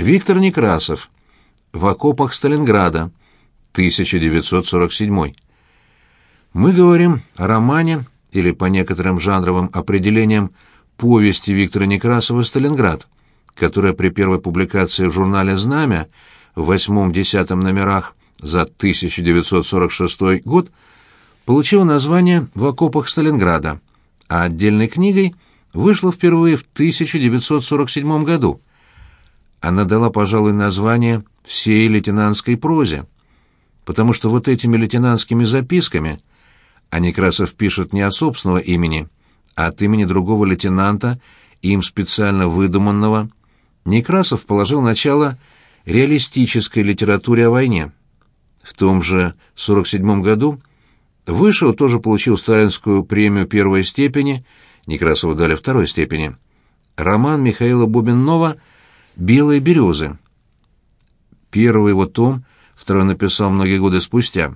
Виктор Некрасов. В окопах Сталинграда. 1947. Мы говорим о романе, или по некоторым жанровым определениям, повести Виктора Некрасова «Сталинград», которая при первой публикации в журнале «Знамя» в 8-10 номерах за 1946 год получила название «В окопах Сталинграда», а отдельной книгой вышла впервые в 1947 году. Она дала, пожалуй, название всей лейтенантской прозе, потому что вот этими лейтенантскими записками, а Некрасов пишет не от собственного имени, а от имени другого лейтенанта, им специально выдуманного, Некрасов положил начало реалистической литературе о войне. В том же 1947 году Вышел, тоже получил сталинскую премию первой степени, Некрасову дали второй степени, роман Михаила Бубеннова «Белые березы». Первый его том, второй написал многие годы спустя.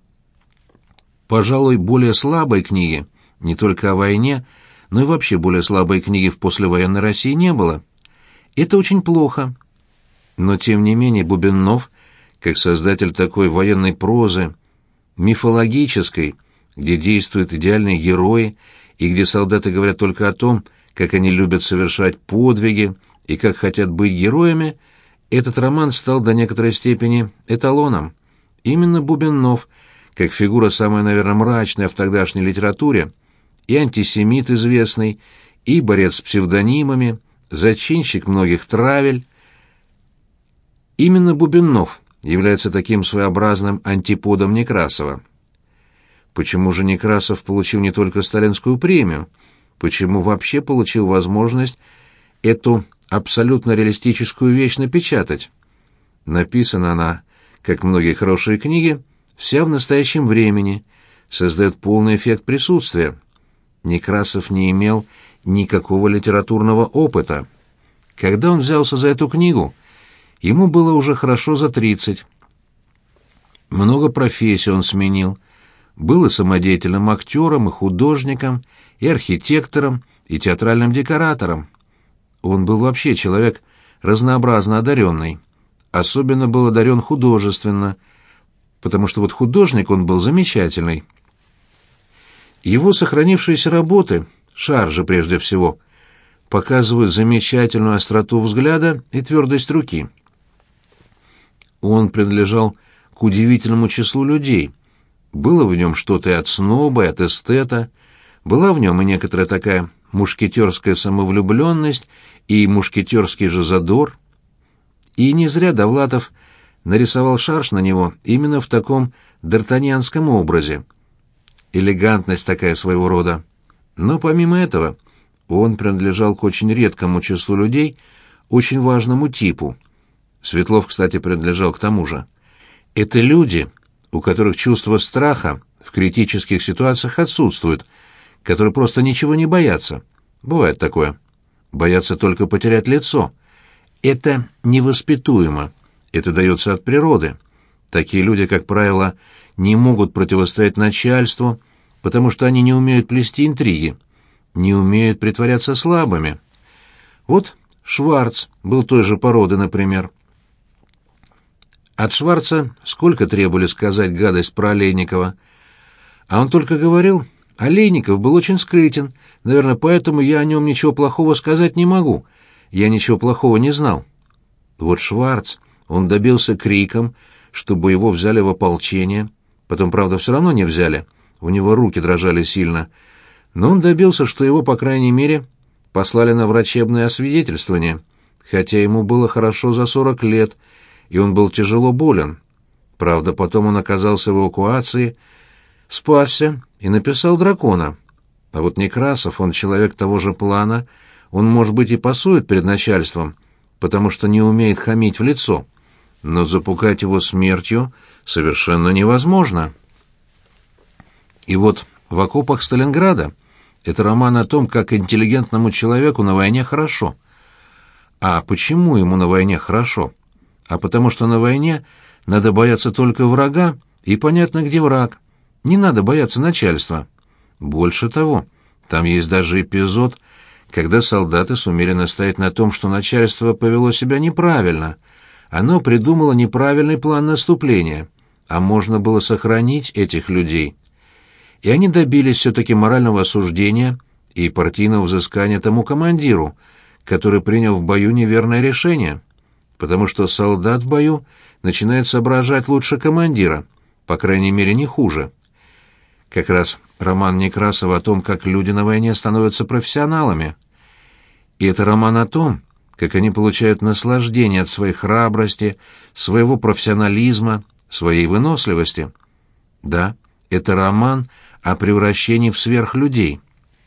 Пожалуй, более слабой книги, не только о войне, но и вообще более слабой книги в послевоенной России не было. Это очень плохо. Но, тем не менее, Бубеннов, как создатель такой военной прозы, мифологической, где действуют идеальные герои и где солдаты говорят только о том, как они любят совершать подвиги и как хотят быть героями, этот роман стал до некоторой степени эталоном. Именно Бубеннов, как фигура самая, наверное, мрачная в тогдашней литературе, и антисемит известный, и борец с псевдонимами, зачинщик многих травель, именно Бубеннов является таким своеобразным антиподом Некрасова. Почему же Некрасов получил не только сталинскую премию? Почему вообще получил возможность эту абсолютно реалистическую вещь напечатать? Написана она, как многие хорошие книги, вся в настоящем времени, создает полный эффект присутствия. Некрасов не имел никакого литературного опыта. Когда он взялся за эту книгу, ему было уже хорошо за 30. Много профессий он сменил. Был и самодеятельным актером, и художником, и архитектором, и театральным декоратором. Он был вообще человек разнообразно одаренный. Особенно был одарен художественно, потому что вот художник он был замечательный. Его сохранившиеся работы, шаржи прежде всего, показывают замечательную остроту взгляда и твердость руки. Он принадлежал к удивительному числу людей. Было в нем что-то и от сноба, и от эстета, была в нем и некоторая такая мушкетерская самовлюбленность и мушкетерский же задор. И не зря Довлатов нарисовал шарж на него именно в таком д'Артаньянском образе. Элегантность такая своего рода. Но помимо этого, он принадлежал к очень редкому числу людей, очень важному типу. Светлов, кстати, принадлежал к тому же. Это люди, у которых чувство страха в критических ситуациях отсутствует, которые просто ничего не боятся. Бывает такое. Боятся только потерять лицо. Это невоспитуемо. Это дается от природы. Такие люди, как правило, не могут противостоять начальству, потому что они не умеют плести интриги, не умеют притворяться слабыми. Вот Шварц был той же породы, например. От Шварца сколько требовали сказать гадость про Олейникова. А он только говорил: Олейников был очень скрытен, наверное, поэтому я о нем ничего плохого сказать не могу, я ничего плохого не знал. Вот Шварц, он добился криком, чтобы его взяли в ополчение, потом, правда, все равно не взяли, у него руки дрожали сильно, но он добился, что его, по крайней мере, послали на врачебное освидетельствование, хотя ему было хорошо за 40 лет, и он был тяжело болен. Правда, потом он оказался в эвакуации, спасся и написал «Дракона». А вот Некрасов, он человек того же плана, он, может быть, и пасует перед начальством, потому что не умеет хамить в лицо, но запугать его смертью совершенно невозможно. И вот «В окопах Сталинграда» — это роман о том, как интеллигентному человеку на войне хорошо. А почему ему на войне хорошо? А потому что на войне надо бояться только врага, и понятно, где враг. Не надо бояться начальства. Больше того, там есть даже эпизод, когда солдаты сумели настоять на том, что начальство повело себя неправильно. Оно придумало неправильный план наступления, а можно было сохранить этих людей. И они добились все-таки морального осуждения и партийного взыскания тому командиру, который принял в бою неверное решение, потому что солдат в бою начинает соображать лучше командира, по крайней мере, не хуже. Как раз роман Некрасова о том, как люди на войне становятся профессионалами. И это роман о том, как они получают наслаждение от своей храбрости, своего профессионализма, своей выносливости. Да, это роман о превращении в сверхлюдей.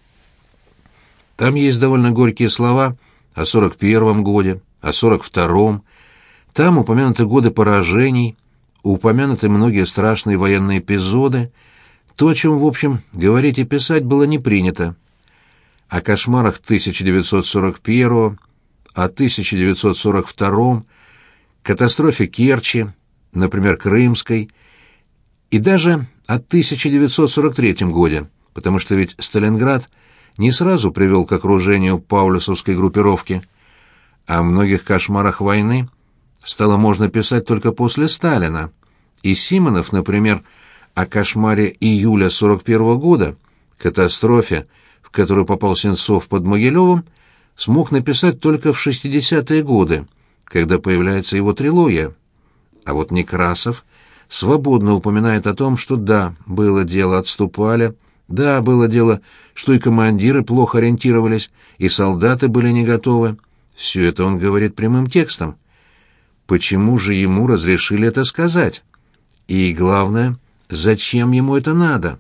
Там есть довольно горькие слова о 41-м годе, о 42-м. Там упомянуты годы поражений, упомянуты многие страшные военные эпизоды, то, о чем, в общем, говорить и писать было не принято. О кошмарах 1941-го, о 1942-м, катастрофе Керчи, например, Крымской, и даже о 1943 годе, потому что ведь Сталинград не сразу привел к окружению паулюсовской группировки. О многих кошмарах войны стало можно писать только после Сталина, и Симонов, например, о кошмаре июля 41-го года, катастрофе, в которую попал Сенцов под Могилевым, смог написать только в 60-е годы, когда появляется его трилогия. А вот Некрасов свободно упоминает о том, что да, было дело, отступали, да, было дело, что и командиры плохо ориентировались, и солдаты были не готовы. Все это он говорит прямым текстом. Почему же ему разрешили это сказать? И главное, зачем ему это надо?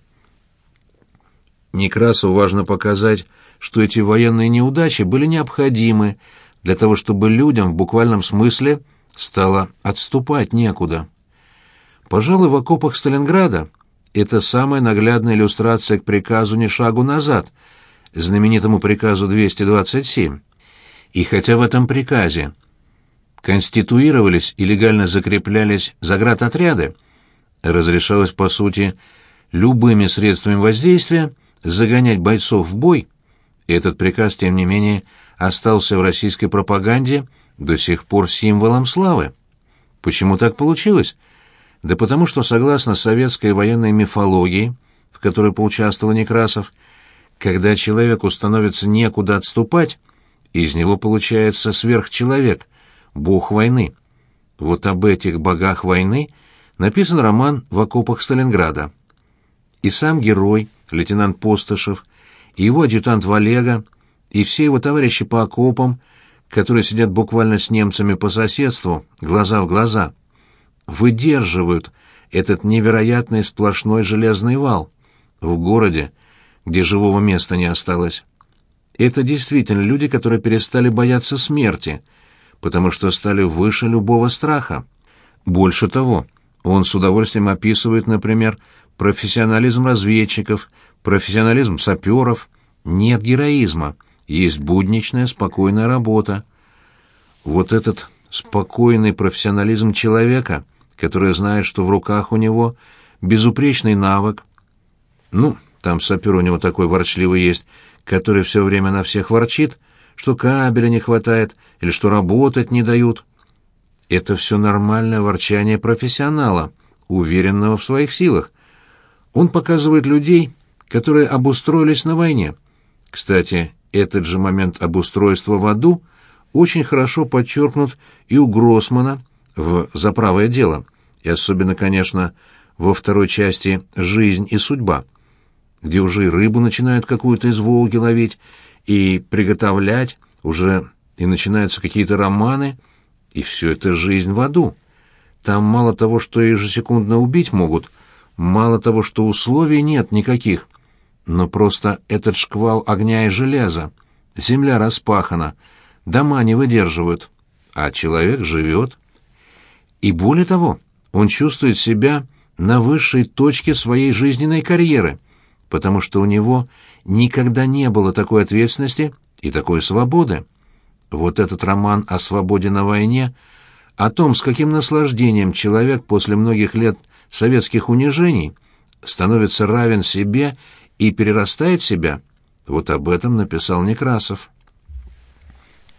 Некрасову важно показать, что эти военные неудачи были необходимы для того, чтобы людям в буквальном смысле стало отступать некуда. Пожалуй, в окопах Сталинграда это самая наглядная иллюстрация к приказу «Ни шагу назад», знаменитому приказу 227. И хотя в этом приказе конституировались и легально закреплялись заградотряды, разрешалось, по сути, любыми средствами воздействия загонять бойцов в бой, этот приказ, тем не менее, остался в российской пропаганде до сих пор символом славы. Почему так получилось? Да потому что, согласно советской военной мифологии, в которой поучаствовал Некрасов, когда человеку становится некуда отступать, из него получается сверхчеловек, бог войны. Вот об этих богах войны написан роман «В окопах Сталинграда». И сам герой, лейтенант Постышев, и его адъютант Валега, и все его товарищи по окопам, которые сидят буквально с немцами по соседству, глаза в глаза, выдерживают этот невероятный сплошной железный вал в городе, где живого места не осталось. Это действительно люди, которые перестали бояться смерти, потому что стали выше любого страха. Больше того, он с удовольствием описывает, например, профессионализм разведчиков, профессионализм саперов. Нет героизма, есть будничная, спокойная работа. Вот этот спокойный профессионализм человека, который знает, что в руках у него безупречный навык. Ну, там сапер у него такой ворчливый есть, который все время на всех ворчит, что кабеля не хватает или что работать не дают. Это все нормальное ворчание профессионала, уверенного в своих силах. Он показывает людей, которые обустроились на войне. Кстати, этот же момент обустройства в аду очень хорошо подчеркнут и у Гроссмана в «За правое дело», и особенно, конечно, во второй части «Жизнь и судьба», где уже и рыбу начинают какую-то из Волги ловить, и приготовлять, уже и начинаются какие-то романы, и все это жизнь в аду. Там мало того, что ежесекундно убить могут, мало того, что условий нет никаких, но просто этот шквал огня и железа, земля распахана, дома не выдерживают, а человек живет. И более того, он чувствует себя на высшей точке своей жизненной карьеры, потому что у него никогда не было такой ответственности и такой свободы. Вот этот роман о свободе на войне, о том, с каким наслаждением человек после многих лет советских унижений становится равен себе и перерастает себя, вот об этом написал Некрасов.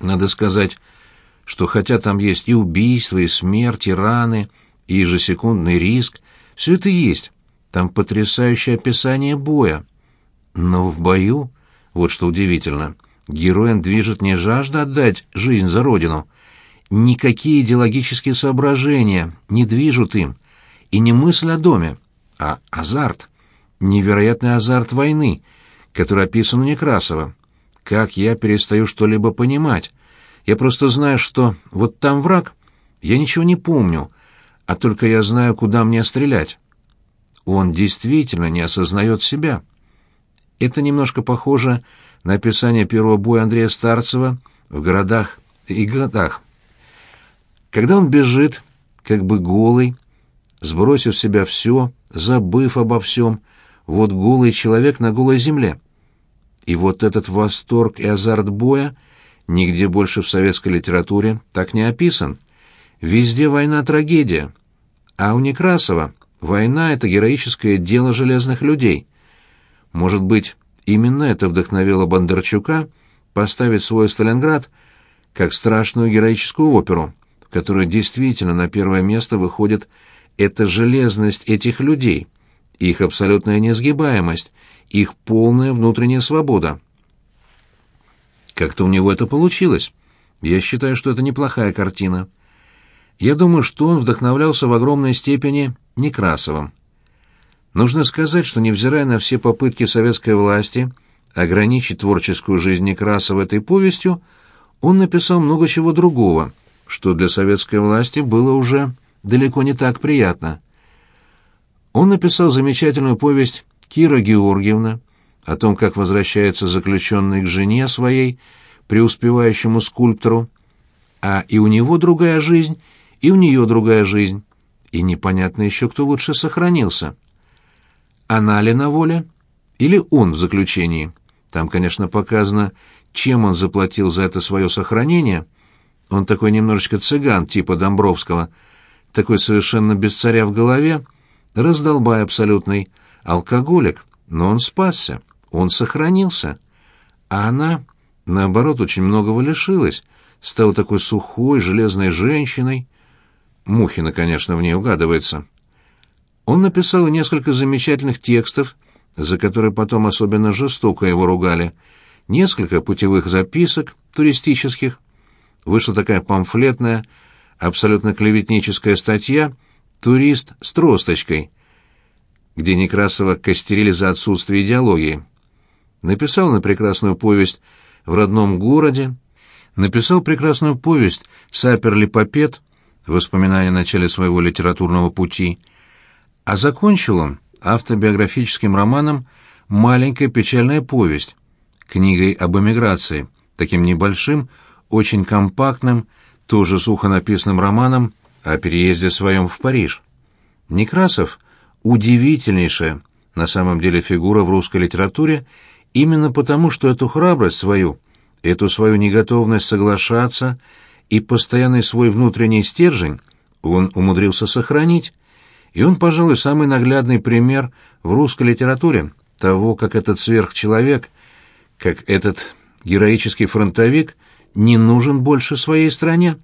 Надо сказать, что хотя там есть и убийства, и смерть, и раны, и ежесекундный риск, все это есть. Там потрясающее описание боя. Но в бою, вот что удивительно, героем движет не жажда отдать жизнь за родину. Никакие идеологические соображения не движут им, и не мысль о доме, а азарт. Невероятный азарт войны, который описан у Некрасова. Как я перестаю что-либо понимать? Я просто знаю, что вот там враг, я ничего не помню, а только я знаю, куда мне стрелять. Он действительно не осознает себя. Это немножко похоже на описание первого боя Андрея Старцева в «Городах и годах». Когда он бежит, как бы голый, сбросив с себя все, забыв обо всем, вот голый человек на голой земле. И вот этот восторг и азарт боя нигде больше в советской литературе так не описан. Везде война-трагедия. А у Некрасова война — это героическое дело железных людей. Может быть, именно это вдохновило Бондарчука поставить свой «Сталинград» как страшную героическую оперу, в которой действительно на первое место выходит эта железность этих людей, их абсолютная несгибаемость, их полная внутренняя свобода. Как-то у него это получилось. Я считаю, что это неплохая картина. Я думаю, что он вдохновлялся в огромной степени Некрасовым. Нужно сказать, что невзирая на все попытки советской власти ограничить творческую жизнь Некрасова этой повестью, он написал много чего другого, что для советской власти было уже далеко не так приятно. Он написал замечательную повесть «Кира Георгиевна», о том, как возвращается заключенный к жене своей, преуспевающему скульптору, а и у него другая жизнь, и у нее другая жизнь, и непонятно еще, кто лучше сохранился. Она ли на воле, или он в заключении? Там, конечно, показано, чем он заплатил за это свое сохранение. Он такой немножечко цыган, типа Домбровского, такой совершенно без царя в голове, раздолбай абсолютный, алкоголик, но он спасся, он сохранился. А она, наоборот, очень многого лишилась, стала такой сухой, железной женщиной. Мухина, конечно, в ней угадывается. Он написал несколько замечательных текстов, за которые потом особенно жестоко его ругали, несколько путевых записок туристических. Вышла такая памфлетная, абсолютно клеветническая статья «Турист с тросточкой», где Некрасова костерили за отсутствие идеологии. Написал на прекрасную повесть «В родном городе», написал прекрасную повесть «Сапер-липопед», воспоминания о начале своего литературного пути, а закончил он автобиографическим романом «Маленькая печальная повесть», книгой об эмиграции, таким небольшим, очень компактным, тоже сухо написанным романом о переезде своем в Париж. Некрасов — удивительнейшая, на самом деле, фигура в русской литературе именно потому, что эту храбрость свою, эту свою неготовность соглашаться и постоянный свой внутренний стержень он умудрился сохранить, и он, пожалуй, самый наглядный пример в русской литературе того, как этот сверхчеловек, как этот героический фронтовик не нужен больше своей стране.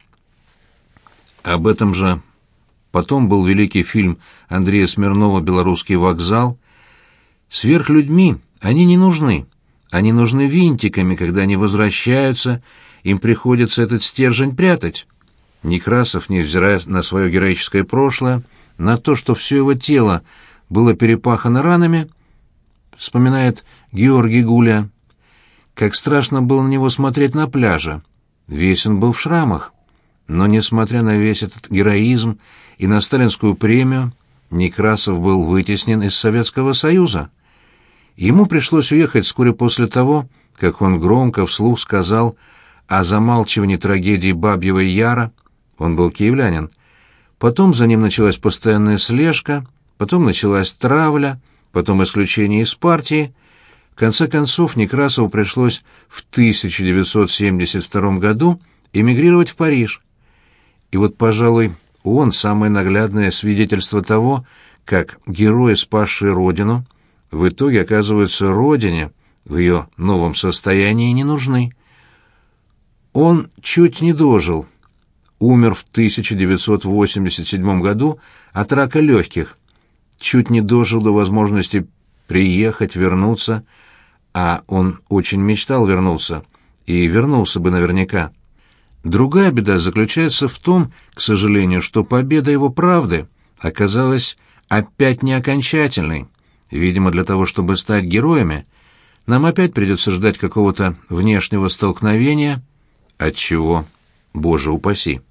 Об этом же потом был великий фильм Андрея Смирнова «Белорусский вокзал». Сверхлюдьми они не нужны. Они нужны винтиками, когда они возвращаются, им приходится этот стержень прятать. Некрасов, невзирая на свое героическое прошлое, на то, что все его тело было перепахано ранами, вспоминает Георгий Гуля, как страшно было на него смотреть на пляже. Весь он был в шрамах. Но, несмотря на весь этот героизм и на сталинскую премию, Некрасов был вытеснен из Советского Союза. Ему пришлось уехать вскоре после того, как он громко вслух сказал о замалчивании трагедии Бабьего Яра. Он был киевлянин. Потом за ним началась постоянная слежка, потом началась травля, потом исключение из партии. В конце концов, Некрасову пришлось в 1972 году эмигрировать в Париж. И вот, пожалуй, он самое наглядное свидетельство того, как герои, спасшие родину, в итоге оказываются родине в ее новом состоянии не нужны. Он чуть не дожил. Умер в 1987 году от рака легких. Чуть не дожил до возможности приехать, вернуться, а он очень мечтал вернуться, и вернулся бы наверняка. Другая беда заключается в том, к сожалению, что победа его правды оказалась опять не окончательной. Видимо, для того, чтобы стать героями, нам опять придется ждать какого-то внешнего столкновения, от чего, Боже упаси.